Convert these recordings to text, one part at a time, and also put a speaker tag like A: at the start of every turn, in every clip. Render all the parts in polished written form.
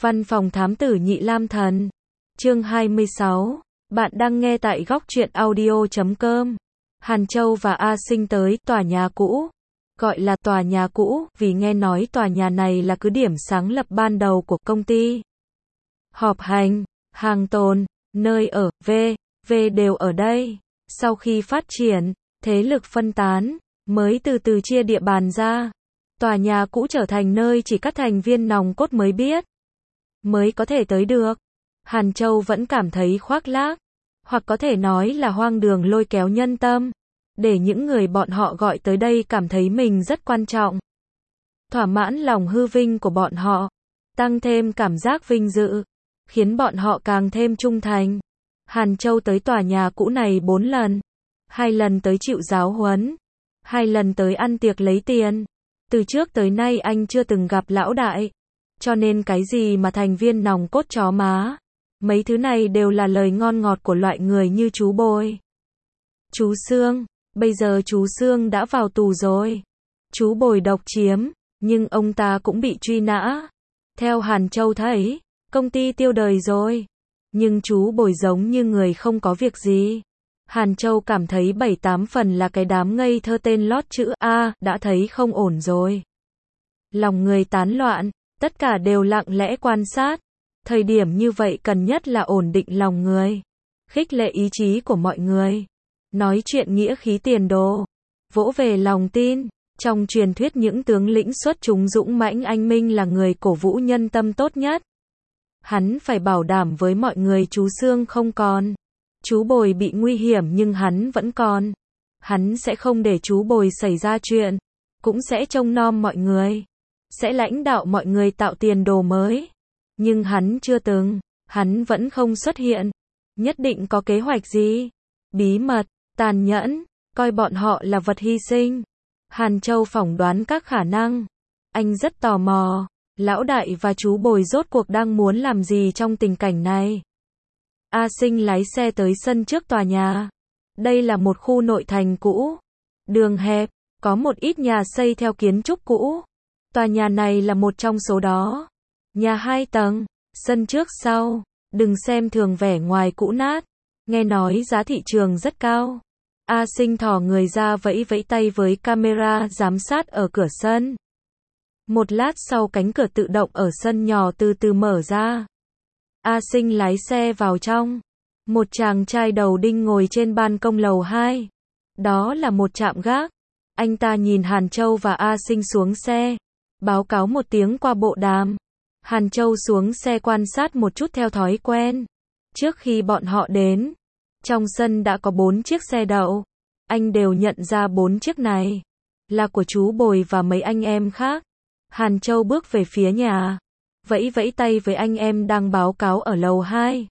A: Văn phòng thám tử Nhị Lam Thần. Chương 26. Bạn đang nghe tại góc truyện audio.com. Hàn Châu và A Sinh tới tòa nhà cũ. Gọi là tòa nhà cũ vì nghe nói tòa nhà này là cứ điểm sáng lập ban đầu của công ty. Họp hành, hàng tồn, nơi ở, v đều ở đây. Sau khi phát triển, thế lực phân tán, mới từ từ chia địa bàn ra. Tòa nhà cũ trở thành nơi chỉ các thành viên nòng cốt mới biết, mới có thể tới được. Hàn Châu vẫn cảm thấy khoác lác, hoặc có thể nói là hoang đường lôi kéo nhân tâm, để những người bọn họ gọi tới đây cảm thấy mình rất quan trọng. Thỏa mãn lòng hư vinh của bọn họ, tăng thêm cảm giác vinh dự, khiến bọn họ càng thêm trung thành. Hàn Châu tới tòa nhà cũ này 4 lần. 2 lần tới chịu giáo huấn, 2 lần tới ăn tiệc lấy tiền. Từ trước tới nay anh chưa từng gặp lão đại, cho nên cái gì mà thành viên nòng cốt chó má, mấy thứ này đều là lời ngon ngọt của loại người như chú Bồi. Chú Sương, bây giờ chú Sương đã vào tù rồi. Chú Bồi độc chiếm, nhưng ông ta cũng bị truy nã. Theo Hàn Châu thấy, công ty tiêu đời rồi. Nhưng chú Bồi giống như người không có việc gì. Hàn Châu cảm thấy 7-8 phần là cái đám ngây thơ tên lót chữ A đã thấy không ổn rồi. Lòng người tán loạn, tất cả đều lặng lẽ quan sát. Thời điểm như vậy cần nhất là ổn định lòng người, khích lệ ý chí của mọi người, nói chuyện nghĩa khí tiền đồ, vỗ về lòng tin. Trong truyền thuyết những tướng lĩnh xuất chúng dũng mãnh anh minh là người cổ vũ nhân tâm tốt nhất. Hắn phải bảo đảm với mọi người chú Sương không còn. Chú Bồi bị nguy hiểm nhưng hắn vẫn còn. Hắn sẽ không để chú Bồi xảy ra chuyện, cũng sẽ trông nom mọi người, sẽ lãnh đạo mọi người tạo tiền đồ mới. Nhưng hắn chưa từng, hắn vẫn không xuất hiện. Nhất định có kế hoạch gì? Bí mật, tàn nhẫn, coi bọn họ là vật hy sinh. Hàn Châu phỏng đoán các khả năng. Anh rất tò mò, lão đại và chú Bồi rốt cuộc đang muốn làm gì trong tình cảnh này. A Sinh lái xe tới sân trước tòa nhà. Đây là một khu nội thành cũ. Đường hẹp, có một ít nhà xây theo kiến trúc cũ. Tòa nhà này là một trong số đó. Nhà 2 tầng, sân trước sau. Đừng xem thường vẻ ngoài cũ nát. Nghe nói giá thị trường rất cao. A Sinh thò người ra vẫy vẫy tay với camera giám sát ở cửa sân. Một lát sau cánh cửa tự động ở sân nhỏ từ từ mở ra. A Sinh lái xe vào trong. Một chàng trai đầu đinh ngồi trên ban công lầu 2. Đó là một trạm gác. Anh ta nhìn Hàn Châu và A Sinh xuống xe, báo cáo một tiếng qua bộ đàm. Hàn Châu xuống xe quan sát một chút theo thói quen. Trước khi bọn họ đến, trong sân đã có 4 chiếc xe đậu. Anh đều nhận ra 4 chiếc này là của chú Bồi và mấy anh em khác. Hàn Châu bước về phía nhà, vẫy vẫy tay với anh em đang báo cáo ở lầu 2.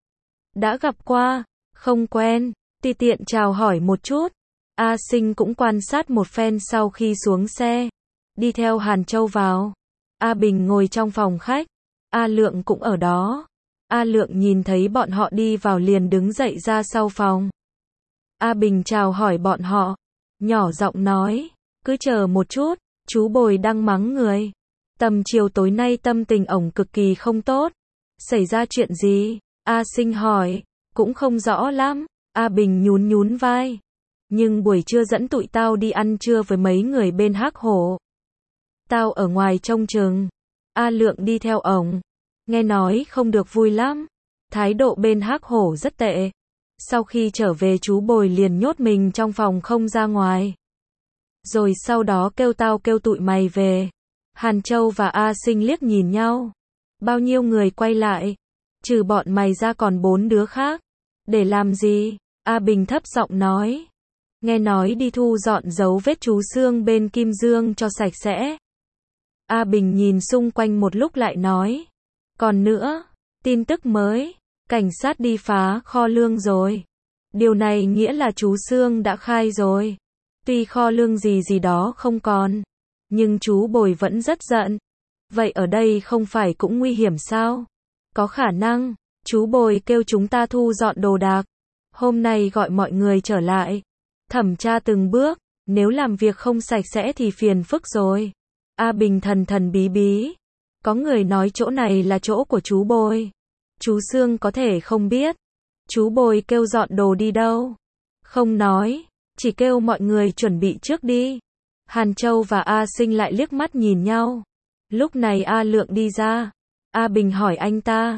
A: Đã gặp qua, không quen, tiện chào hỏi một chút. A Sinh cũng quan sát một phen sau khi xuống xe, đi theo Hàn Châu vào. A Bình ngồi trong phòng khách, A Lượng cũng ở đó. A Lượng nhìn thấy bọn họ đi vào liền đứng dậy ra sau phòng. A Bình chào hỏi bọn họ, nhỏ giọng nói, cứ chờ một chút, chú Bồi đang mắng người. Tầm chiều tối nay tâm tình ổng cực kỳ không tốt. Xảy ra chuyện gì? A Sinh hỏi, cũng không rõ lắm. A Bình nhún vai. Nhưng buổi trưa dẫn tụi tao đi ăn trưa với mấy người bên Hắc Hổ. Tao ở ngoài trông chừng. A Lượng đi theo ổng. Nghe nói không được vui lắm. Thái độ bên Hắc Hổ rất tệ. Sau khi trở về chú Bồi liền nhốt mình trong phòng không ra ngoài. Rồi sau đó kêu tao kêu tụi mày về. Hàn Châu và A Sinh liếc nhìn nhau. Bao nhiêu người quay lại? Trừ bọn mày ra còn 4 đứa khác. Để làm gì? A Bình thấp giọng nói. Nghe nói đi thu dọn dấu vết chú Sương bên Kim Dương cho sạch sẽ. A Bình nhìn xung quanh một lúc lại nói. Còn nữa, tin tức mới. Cảnh sát đi phá kho lương rồi. Điều này nghĩa là chú Sương đã khai rồi. Tuy kho lương gì đó không còn, nhưng chú Bồi vẫn rất giận. Vậy ở đây không phải cũng nguy hiểm sao? Có khả năng, chú Bồi kêu chúng ta thu dọn đồ đạc. Hôm nay gọi mọi người trở lại, thẩm tra từng bước, nếu làm việc không sạch sẽ thì phiền phức rồi. A Bình thần bí bí. Có người nói chỗ này là chỗ của chú Bồi. Chú Sương có thể không biết. Chú Bồi kêu dọn đồ đi đâu? Không nói, chỉ kêu mọi người chuẩn bị trước đi. Hàn Châu và A Sinh lại liếc mắt nhìn nhau. Lúc này A Lượng đi ra. A Bình hỏi anh ta.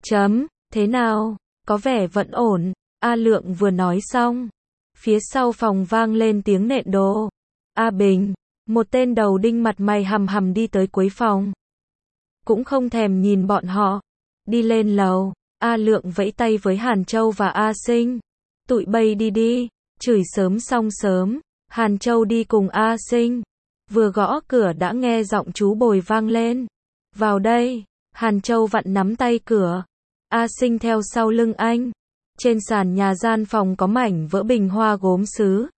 A: Thế nào? Có vẻ vẫn ổn. A Lượng vừa nói xong. Phía sau phòng vang lên tiếng nện đồ. A Bình, một tên đầu đinh mặt mày hầm hầm đi tới cuối phòng. Cũng không thèm nhìn bọn họ. Đi lên lầu. A Lượng vẫy tay với Hàn Châu và A Sinh. Tụi bay đi đi. Chửi sớm xong sớm. Hàn Châu đi cùng A Sinh. Vừa gõ cửa đã nghe giọng chú Bồi vang lên. Vào đây. Hàn Châu vặn nắm tay cửa. A Sinh theo sau lưng anh. Trên sàn nhà gian phòng có mảnh vỡ bình hoa gốm sứ.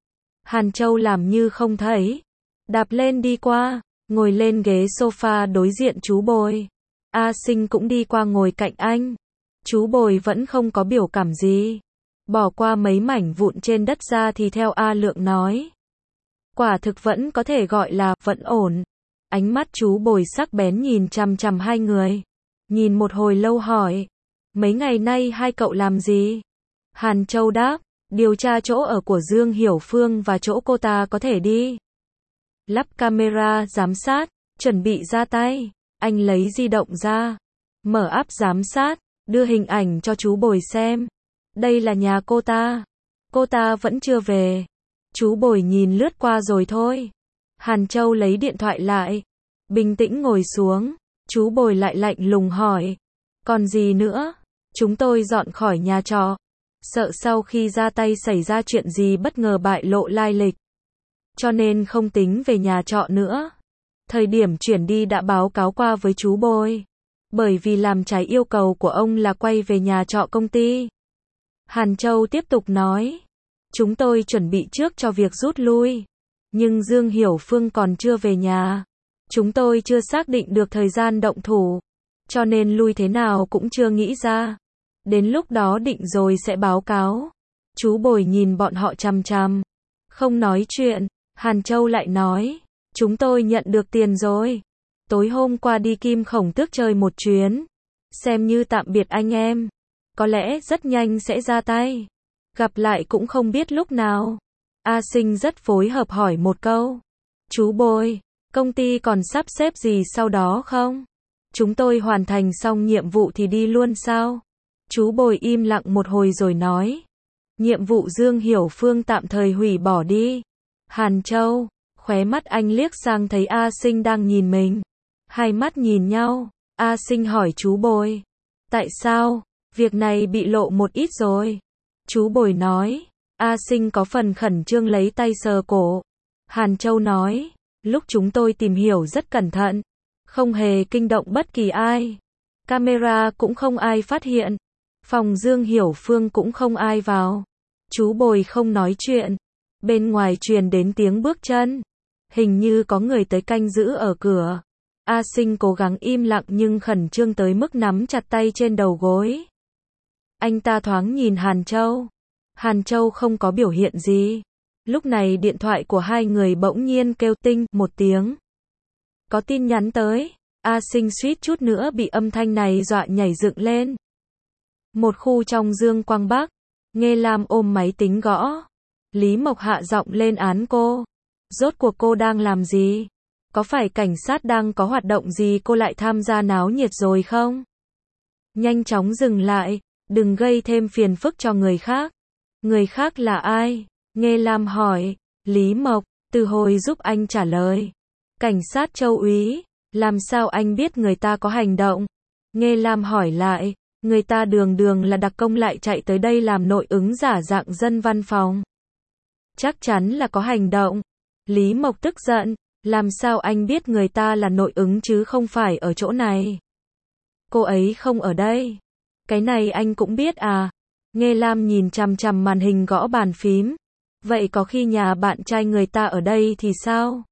A: Hàn Châu làm như không thấy. Đạp lên đi qua. Ngồi lên ghế sofa đối diện chú Bồi. A Sinh cũng đi qua ngồi cạnh anh. Chú Bồi vẫn không có biểu cảm gì. Bỏ qua mấy mảnh vụn trên đất ra thì theo A Lượng nói. Quả thực vẫn có thể gọi là vẫn ổn. Ánh mắt chú Bồi sắc bén nhìn chằm chằm hai người. Nhìn một hồi lâu hỏi. Mấy ngày nay hai cậu làm gì? Hàn Châu đáp. Điều tra chỗ ở của Dương Hiểu Phương và chỗ cô ta có thể đi. Lắp camera giám sát. Chuẩn bị ra tay. Anh lấy di động ra. Mở app giám sát. Đưa hình ảnh cho chú Bồi xem. Đây là nhà cô ta. Cô ta vẫn chưa về. Chú Bồi nhìn lướt qua rồi thôi. Hàn Châu lấy điện thoại lại. Bình tĩnh ngồi xuống. Chú Bồi lại lạnh lùng hỏi. Còn gì nữa? Chúng tôi dọn khỏi nhà trọ. Sợ sau khi ra tay xảy ra chuyện gì bất ngờ bại lộ lai lịch. Cho nên không tính về nhà trọ nữa. Thời điểm chuyển đi đã báo cáo qua với chú Bồi. Bởi vì làm trái yêu cầu của ông là quay về nhà trọ công ty. Hàn Châu tiếp tục nói. Chúng tôi chuẩn bị trước cho việc rút lui. Nhưng Dương Hiểu Phương còn chưa về nhà. Chúng tôi chưa xác định được thời gian động thủ. Cho nên lui thế nào cũng chưa nghĩ ra. Đến lúc đó định rồi sẽ báo cáo. Chú Bồi nhìn bọn họ chằm chằm. Không nói chuyện. Hàn Châu lại nói. Chúng tôi nhận được tiền rồi. Tối hôm qua đi Kim Khổng Tước chơi một chuyến. Xem như tạm biệt anh em. Có lẽ rất nhanh sẽ ra tay. Gặp lại cũng không biết lúc nào. A Sinh rất phối hợp hỏi một câu. Chú Bồi, công ty còn sắp xếp gì sau đó không? Chúng tôi hoàn thành xong nhiệm vụ thì đi luôn sao? Chú Bồi im lặng một hồi rồi nói. Nhiệm vụ Dương Hiểu Phương tạm thời hủy bỏ đi. Hàn Châu, khóe mắt anh liếc sang thấy A Sinh đang nhìn mình. Hai mắt nhìn nhau. A Sinh hỏi chú Bồi. Tại sao? Việc này bị lộ một ít rồi. Chú Bồi nói. A Sinh có phần khẩn trương lấy tay sờ cổ. Hàn Châu nói. Lúc chúng tôi tìm hiểu rất cẩn thận. Không hề kinh động bất kỳ ai. Camera cũng không ai phát hiện. Phòng Dương Hiểu Phương cũng không ai vào. Chú Bồi không nói chuyện. Bên ngoài truyền đến tiếng bước chân. Hình như có người tới canh giữ ở cửa. A Sinh cố gắng im lặng nhưng khẩn trương tới mức nắm chặt tay trên đầu gối. Anh ta thoáng nhìn Hàn Châu. Hàn Châu không có biểu hiện gì. Lúc này điện thoại của hai người bỗng nhiên kêu tinh một tiếng. Có tin nhắn tới. A Sinh suýt chút nữa bị âm thanh này dọa nhảy dựng lên. Một khu trong Dương Quang Bắc. Nghe Lam ôm máy tính gõ. Lý Mộc hạ giọng lên án cô. Rốt cuộc cô đang làm gì? Có phải cảnh sát đang có hoạt động gì cô lại tham gia náo nhiệt rồi không? Nhanh chóng dừng lại. Đừng gây thêm phiền phức cho người khác. Người khác là ai? Nghe Lam hỏi. Lý Mộc, từ hồi giúp anh trả lời. Cảnh sát Châu úy. Làm sao anh biết người ta có hành động? Nghe Lam hỏi lại. Người ta đường đường là đặc công lại chạy tới đây làm nội ứng giả dạng dân văn phòng. Chắc chắn là có hành động. Lý Mộc tức giận. Làm sao anh biết người ta là nội ứng chứ không phải ở chỗ này? Cô ấy không ở đây. Cái này anh cũng biết à? Nghe Lam nhìn chằm chằm màn hình gõ bàn phím. Vậy có khi nhà bạn trai người ta ở đây thì sao?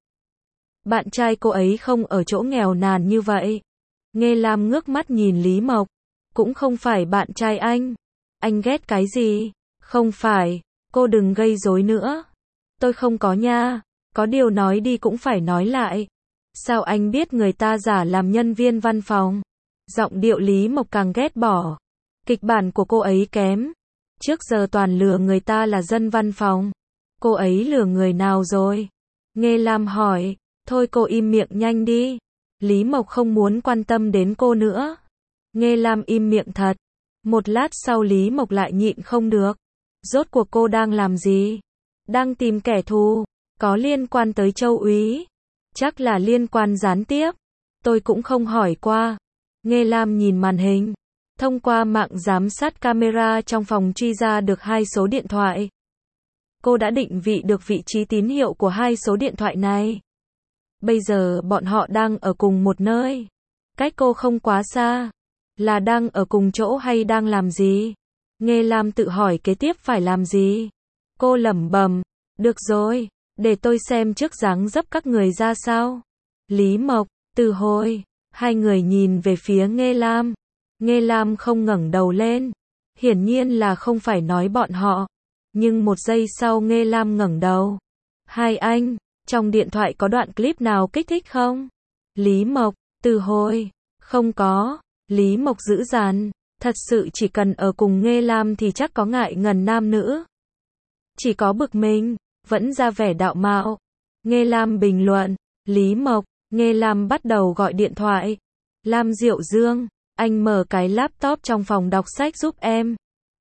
A: Bạn trai cô ấy không ở chỗ nghèo nàn như vậy. Nghe Lam ngước mắt nhìn Lý Mộc. Cũng không phải bạn trai anh. Anh ghét cái gì? Không phải. Cô đừng gây rối nữa. Tôi không có nha. Có điều nói đi cũng phải nói lại. Sao anh biết người ta giả làm nhân viên văn phòng? Giọng điệu Lý Mộc càng ghét bỏ. Kịch bản của cô ấy kém. Trước giờ toàn lừa người ta là dân văn phòng. Cô ấy lừa người nào rồi? Nghê Lam hỏi. Thôi cô im miệng nhanh đi. Lý Mộc không muốn quan tâm đến cô nữa. Nghê Lam im miệng thật. Một lát sau Lý Mộc lại nhịn không được. Rốt cuộc cô đang làm gì? Đang tìm kẻ thù. Có liên quan tới Châu úy. Chắc là liên quan gián tiếp. Tôi cũng không hỏi qua. Nghê Lam nhìn màn hình. Thông qua mạng giám sát camera trong phòng truy ra được 2 số điện thoại. Cô đã định vị được vị trí tín hiệu của 2 số điện thoại này. Bây giờ bọn họ đang ở cùng một nơi. Cách cô không quá xa. Là đang ở cùng chỗ hay đang làm gì? Nghê Lam tự hỏi kế tiếp phải làm gì. Cô lẩm bẩm. Được rồi, để tôi xem trước dáng dấp các người ra sao. Lý Mộc, Từ Hồi. Hai người nhìn về phía Nghê Lam. Nghê Lam không ngẩng đầu lên. Hiển nhiên là không phải nói bọn họ. Nhưng một giây sau Nghê Lam ngẩng đầu. Hai anh, trong điện thoại có đoạn clip nào kích thích không? Lý Mộc, Từ Hồi. Không có. Lý Mộc dữ dằn. Thật sự chỉ cần ở cùng Nghê Lam thì chắc có ngại ngần nam nữ. Chỉ có bực mình, vẫn ra vẻ đạo mạo. Nghê Lam bình luận. Lý Mộc. Nghê Lam bắt đầu gọi điện thoại. Lam Diệu Dương, anh mở cái laptop trong phòng đọc sách giúp em.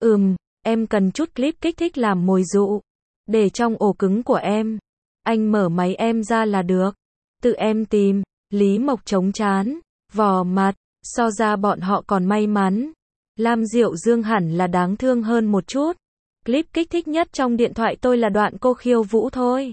A: Em cần chút clip kích thích làm mồi dụ. Để trong ổ cứng của em. Anh mở máy em ra là được. Tự em tìm. Lý Mộc chống trán, vò mặt, so ra bọn họ còn may mắn. Lam Diệu Dương hẳn là đáng thương hơn một chút. Clip kích thích nhất trong điện thoại tôi là đoạn cô khiêu vũ thôi.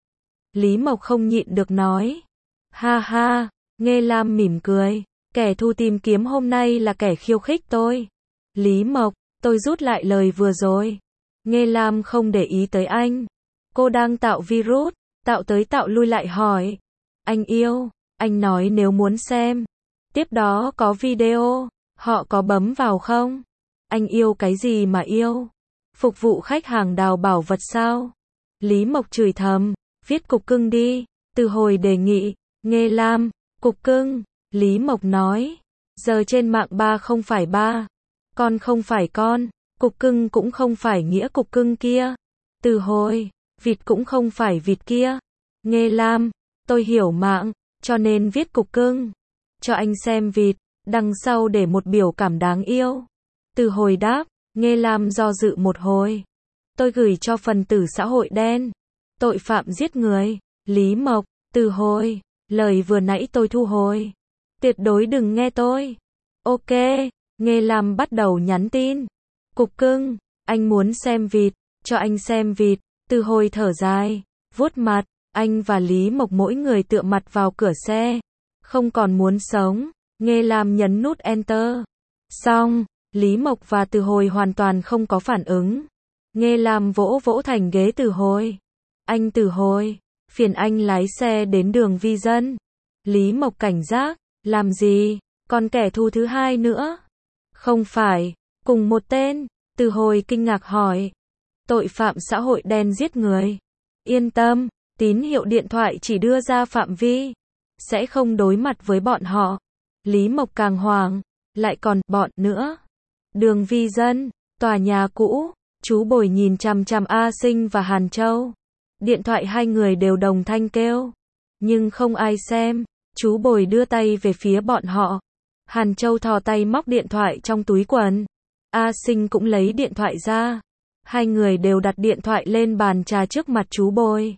A: Lý Mộc không nhịn được nói. Ha ha, Nghê Lam mỉm cười. Kẻ thù tìm kiếm hôm nay là kẻ khiêu khích tôi. Lý Mộc, tôi rút lại lời vừa rồi. Nghê Lam không để ý tới anh. Cô đang tạo virus, tạo tới tạo lui lại hỏi. Anh yêu, anh nói nếu muốn xem. Tiếp đó có video, họ có bấm vào không? Anh yêu cái gì mà yêu? Phục vụ khách hàng đào bảo vật sao? Lý Mộc chửi thầm, viết cục cưng đi. Từ Hồi đề nghị. Nghê Lam, cục cưng. Lý Mộc nói. Giờ trên mạng ba không phải ba. Con không phải con. Cục cưng cũng không phải nghĩa cục cưng kia. Từ Hồi. Vịt cũng không phải vịt kia. Nghê Lam. Tôi hiểu mạng, cho nên viết cục cưng. Cho anh xem vịt, đằng sau để một biểu cảm đáng yêu. Từ Hồi đáp. Nghê Lam do dự một hồi. Tôi gửi cho phần tử xã hội đen. Tội phạm giết người. Lý Mộc. Từ Hồi. Lời vừa nãy tôi thu hồi. Tuyệt đối đừng nghe tôi. Ok. Nghê Lam bắt đầu nhắn tin. Cục cưng, anh muốn xem vịt, cho anh xem vịt. Từ Hồi thở dài, vuốt mặt. Anh và Lý Mộc mỗi người tựa mặt vào cửa xe. Không còn muốn sống. Nghê Lam nhấn nút Enter. Xong. Lý Mộc và Từ Hồi hoàn toàn không có phản ứng. Nghê Lam vỗ vỗ thành ghế Từ Hồi. Anh Từ Hồi, phiền anh lái xe đến đường Vi Dân. Lý Mộc cảnh giác. Làm gì? Còn kẻ thù thứ hai nữa? Không phải. Cùng một tên. Từ Hồi kinh ngạc hỏi. Tội phạm xã hội đen giết người. Yên tâm, tín hiệu điện thoại chỉ đưa ra phạm vi. Sẽ không đối mặt với bọn họ. Lý Mộc càng hoảng. Lại còn bọn nữa. Đường Vi Dân, tòa nhà cũ. Chú Bồi nhìn chằm chằm A Sinh và Hàn Châu. Điện thoại hai người đều đồng thanh kêu. Nhưng không ai xem. Chú Bồi đưa tay về phía bọn họ. Hàn Châu thò tay móc điện thoại trong túi quần. A Sinh cũng lấy điện thoại ra. Hai người đều đặt điện thoại lên bàn trà trước mặt chú Bồi.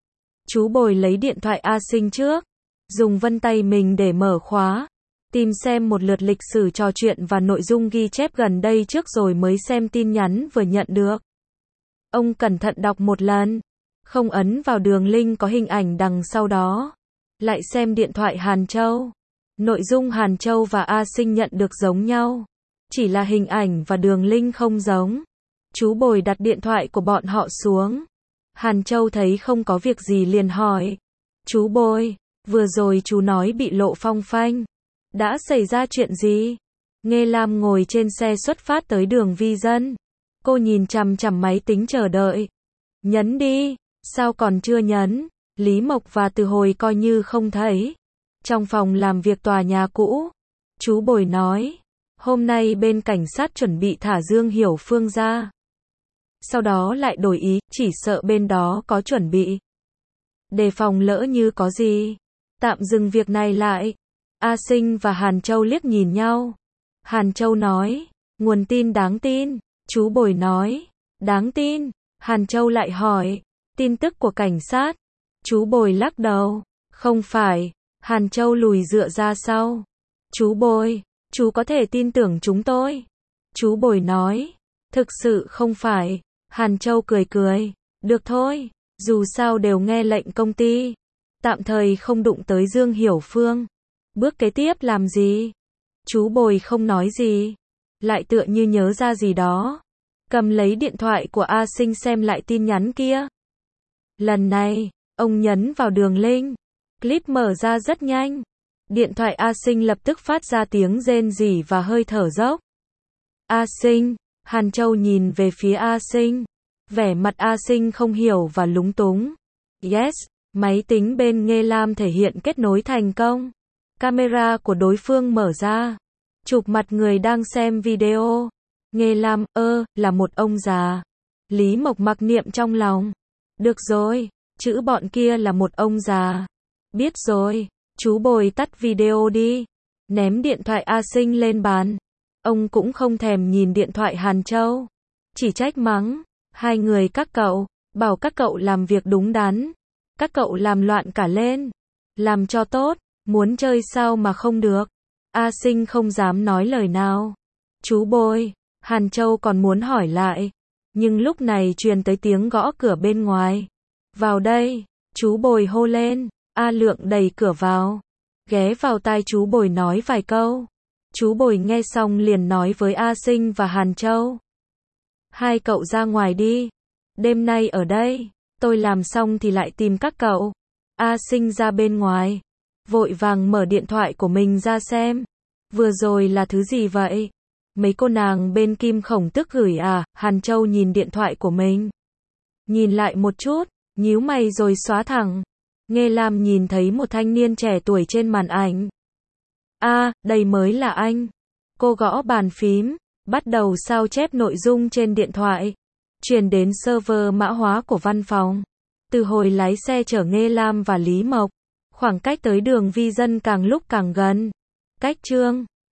A: Chú Bồi lấy điện thoại A Sinh trước. Dùng vân tay mình để mở khóa. Tìm xem một lượt lịch sử trò chuyện và nội dung ghi chép gần đây trước rồi mới xem tin nhắn vừa nhận được. Ông cẩn thận đọc một lần. Không ấn vào đường link có hình ảnh đằng sau đó. Lại xem điện thoại Hàn Châu. Nội dung Hàn Châu và A Sinh nhận được giống nhau. Chỉ là hình ảnh và đường link không giống. Chú Bồi đặt điện thoại của bọn họ xuống. Hàn Châu thấy không có việc gì liền hỏi. Chú Bồi, vừa rồi chú nói bị lộ phong phanh. Đã xảy ra chuyện gì? Nghê Lam ngồi trên xe xuất phát tới đường Vi Dân. Cô nhìn chằm chằm máy tính chờ đợi. Nhấn đi. Sao còn chưa nhấn? Lý Mộc và Từ Hồi coi như không thấy. Trong phòng làm việc tòa nhà cũ, chú Bồi nói, hôm nay bên cảnh sát chuẩn bị thả Dương Hiểu Phương ra. Sau đó lại đổi ý, chỉ sợ bên đó có chuẩn bị. Đề phòng lỡ như có gì. Tạm dừng việc này lại. A Sinh và Hàn Châu liếc nhìn nhau. Hàn Châu nói, nguồn tin đáng tin. Chú Bồi nói, đáng tin. Hàn Châu lại hỏi, tin tức của cảnh sát. Chú Bồi lắc đầu, không phải. Hàn Châu lùi dựa ra sau. Chú Bồi, chú có thể tin tưởng chúng tôi. Chú Bồi nói, thực sự không phải. Hàn Châu cười cười, được thôi, dù sao đều nghe lệnh công ty. Tạm thời không đụng tới Dương Hiểu Phương. Bước kế tiếp làm gì? Chú Bồi không nói gì. Lại tựa như nhớ ra gì đó. Cầm lấy điện thoại của A Sinh xem lại tin nhắn kia. Lần này, ông nhấn vào đường link. Clip mở ra rất nhanh. Điện thoại A Sinh lập tức phát ra tiếng rên rỉ và hơi thở dốc. A Sinh, Hàn Châu nhìn về phía A Sinh. Vẻ mặt A Sinh không hiểu và lúng túng. Yes, máy tính bên Nghê Lam thể hiện kết nối thành công. Camera của đối phương mở ra. Chụp mặt người đang xem video. Nghê Lam, là một ông già. Lý Mộc mặc niệm trong lòng. Được rồi, chữ bọn kia là một ông già. Biết rồi, chú Bồi tắt video đi. Ném điện thoại A Sinh lên bàn. Ông cũng không thèm nhìn điện thoại Hàn Châu. Chỉ trách mắng. Hai người các cậu, bảo các cậu làm việc đúng đắn. Các cậu làm loạn cả lên. Làm cho tốt, muốn chơi sao mà không được. A Sinh không dám nói lời nào. Chú Bồi, Hàn Châu còn muốn hỏi lại. Nhưng lúc này truyền tới tiếng gõ cửa bên ngoài. Vào đây, chú Bồi hô lên. A Lượng đẩy cửa vào. Ghé vào tai chú Bồi nói vài câu. Chú Bồi nghe xong liền nói với A Sinh và Hàn Châu. Hai cậu ra ngoài đi. Đêm nay ở đây, tôi làm xong thì lại tìm các cậu. A Sinh ra bên ngoài. Vội vàng mở điện thoại của mình ra xem. Vừa rồi là thứ gì vậy? Mấy cô nàng bên Kim Khổng Tức gửi à? Hàn Châu nhìn điện thoại của mình. Nhìn lại một chút, nhíu mày rồi xóa thẳng. Nghê Lam nhìn thấy một thanh niên trẻ tuổi trên màn ảnh. Đây mới là anh. Cô gõ bàn phím, bắt đầu sao chép nội dung trên điện thoại. Truyền đến server mã hóa của văn phòng. Từ hồi lái xe chở Nghê Lam và Lý Mộc, khoảng cách tới đường vi dân càng lúc càng gần. Cách Trương